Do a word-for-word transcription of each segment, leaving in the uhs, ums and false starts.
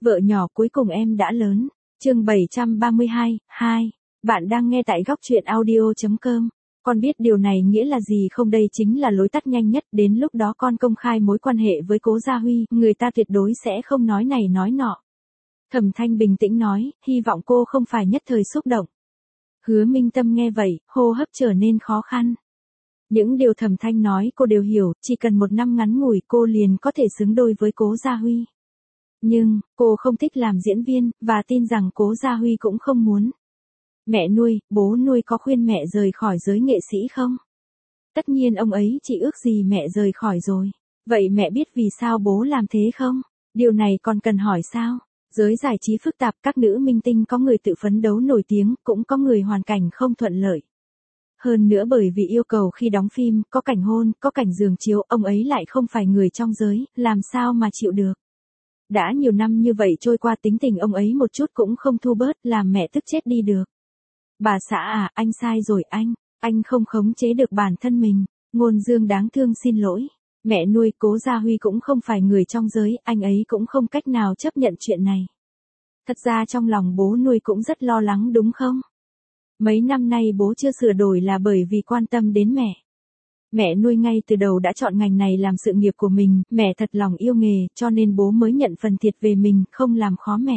Vợ nhỏ cuối cùng em đã lớn. Chương bảy trăm ba mươi hai, hai. Bạn đang nghe tại góc truyện audio chấm com. Con biết điều này nghĩa là gì không? Đây chính là lối tắt nhanh nhất, đến lúc đó con công khai mối quan hệ với Cố Gia Huy, người ta tuyệt đối sẽ không nói này nói nọ. Thẩm Thanh bình tĩnh nói, hy vọng cô không phải nhất thời xúc động. Hứa Minh Tâm nghe vậy, hô hấp trở nên khó khăn. Những điều Thẩm Thanh nói cô đều hiểu, chỉ cần một năm ngắn ngủi cô liền có thể xứng đôi với Cố Gia Huy. Nhưng, cô không thích làm diễn viên, và tin rằng Cố Gia Huy cũng không muốn. Mẹ nuôi, bố nuôi có khuyên mẹ rời khỏi giới nghệ sĩ không? Tất nhiên ông ấy chỉ ước gì mẹ rời khỏi rồi. Vậy mẹ biết vì sao bố làm thế không? Điều này còn cần hỏi sao? Giới giải trí phức tạp, các nữ minh tinh có người tự phấn đấu nổi tiếng, cũng có người hoàn cảnh không thuận lợi. Hơn nữa bởi vì yêu cầu khi đóng phim, có cảnh hôn, có cảnh giường chiếu, ông ấy lại không phải người trong giới, làm sao mà chịu được. Đã nhiều năm như vậy trôi qua, tính tình ông ấy một chút cũng không thu bớt, làm mẹ tức chết đi được. Bà xã à, anh sai rồi anh, anh không khống chế được bản thân mình. Ngôn Dương đáng thương xin lỗi. Mẹ nuôi, Cố Gia Huy cũng không phải người trong giới, anh ấy cũng không cách nào chấp nhận chuyện này. Thật ra trong lòng bố nuôi cũng rất lo lắng đúng không? Mấy năm nay bố chưa sửa đổi là bởi vì quan tâm đến mẹ. Mẹ nuôi ngay từ đầu đã chọn ngành này làm sự nghiệp của mình, mẹ thật lòng yêu nghề, cho nên bố mới nhận phần thiệt về mình, không làm khó mẹ.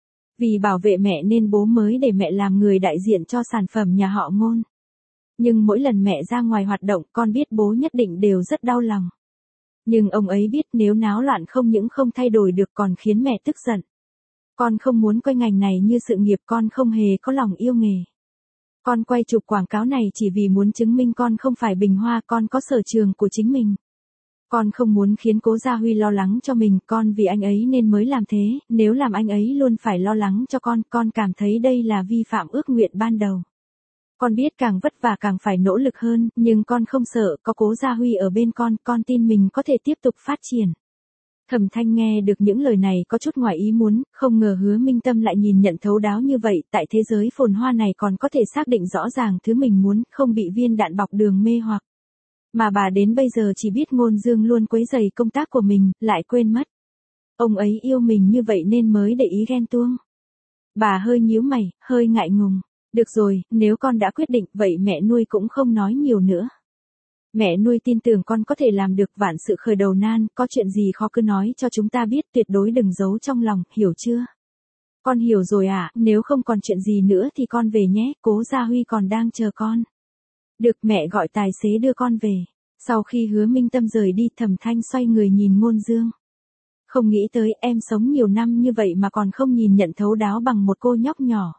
Vì bảo vệ mẹ nên bố mới để mẹ làm người đại diện cho sản phẩm nhà họ Ngôn. Nhưng mỗi lần mẹ ra ngoài hoạt động, con biết bố nhất định đều rất đau lòng. Nhưng ông ấy biết nếu náo loạn không những không thay đổi được còn khiến mẹ tức giận. Con không muốn quay ngành này như sự nghiệp, con không hề có lòng yêu nghề. Con quay chụp quảng cáo này chỉ vì muốn chứng minh con không phải bình hoa, con có sở trường của chính mình. Con không muốn khiến Cố Gia Huy lo lắng cho mình, con vì anh ấy nên mới làm thế, nếu làm anh ấy luôn phải lo lắng cho con, con cảm thấy đây là vi phạm ước nguyện ban đầu. Con biết càng vất vả càng phải nỗ lực hơn, nhưng con không sợ, có Cố Gia Huy ở bên con, con tin mình có thể tiếp tục phát triển. Thẩm Thanh nghe được những lời này có chút ngoài ý muốn, không ngờ Hứa Minh Tâm lại nhìn nhận thấu đáo như vậy, tại thế giới phồn hoa này còn có thể xác định rõ ràng thứ mình muốn, không bị viên đạn bọc đường mê hoặc. Mà bà đến bây giờ chỉ biết Ngôn Dương luôn quấy rầy công tác của mình, lại quên mất. Ông ấy yêu mình như vậy nên mới để ý ghen tuông. Bà hơi nhíu mày, hơi ngại ngùng. Được rồi, nếu con đã quyết định, vậy mẹ nuôi cũng không nói nhiều nữa. Mẹ nuôi tin tưởng con có thể làm được, vạn sự khởi đầu nan, có chuyện gì khó cứ nói cho chúng ta biết, tuyệt đối đừng giấu trong lòng, hiểu chưa? Con hiểu rồi ạ, à, nếu không còn chuyện gì nữa thì con về nhé, Cố Gia Huy còn đang chờ con. Được, mẹ gọi tài xế đưa con về. Sau khi Hứa Minh Tâm rời đi, Thẩm Thanh xoay người nhìn Ngôn Dương. Không nghĩ tới em sống nhiều năm như vậy mà còn không nhìn nhận thấu đáo bằng một cô nhóc nhỏ.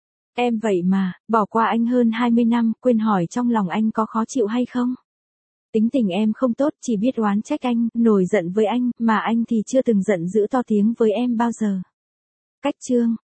Em vậy mà, bỏ qua anh hơn hai mươi năm, quên hỏi trong lòng anh có khó chịu hay không? Tính tình em không tốt, chỉ biết oán trách anh, nổi giận với anh, mà anh thì chưa từng giận dữ to tiếng với em bao giờ. Cách chương.